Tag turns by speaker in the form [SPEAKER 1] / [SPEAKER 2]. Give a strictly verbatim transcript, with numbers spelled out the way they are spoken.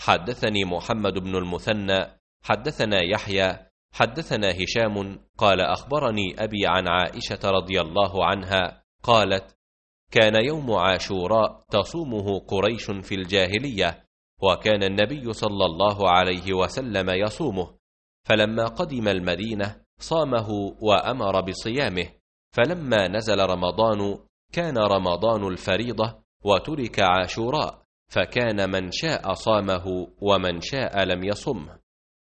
[SPEAKER 1] حدثني محمد بن المثنى حدثنا يحيى حدثنا هشام قال أخبرني أبي عن عائشة رضي الله عنها قالت: كان يوم عاشوراء تصومه قريش في الجاهلية، وكان النبي صلى الله عليه وسلم يصومه، فلما قدم المدينة صامه وأمر بصيامه، فلما نزل رمضان كان رمضان الفريضة وترك عاشوراء، فكان من شاء صامه ومن شاء لم يصمه.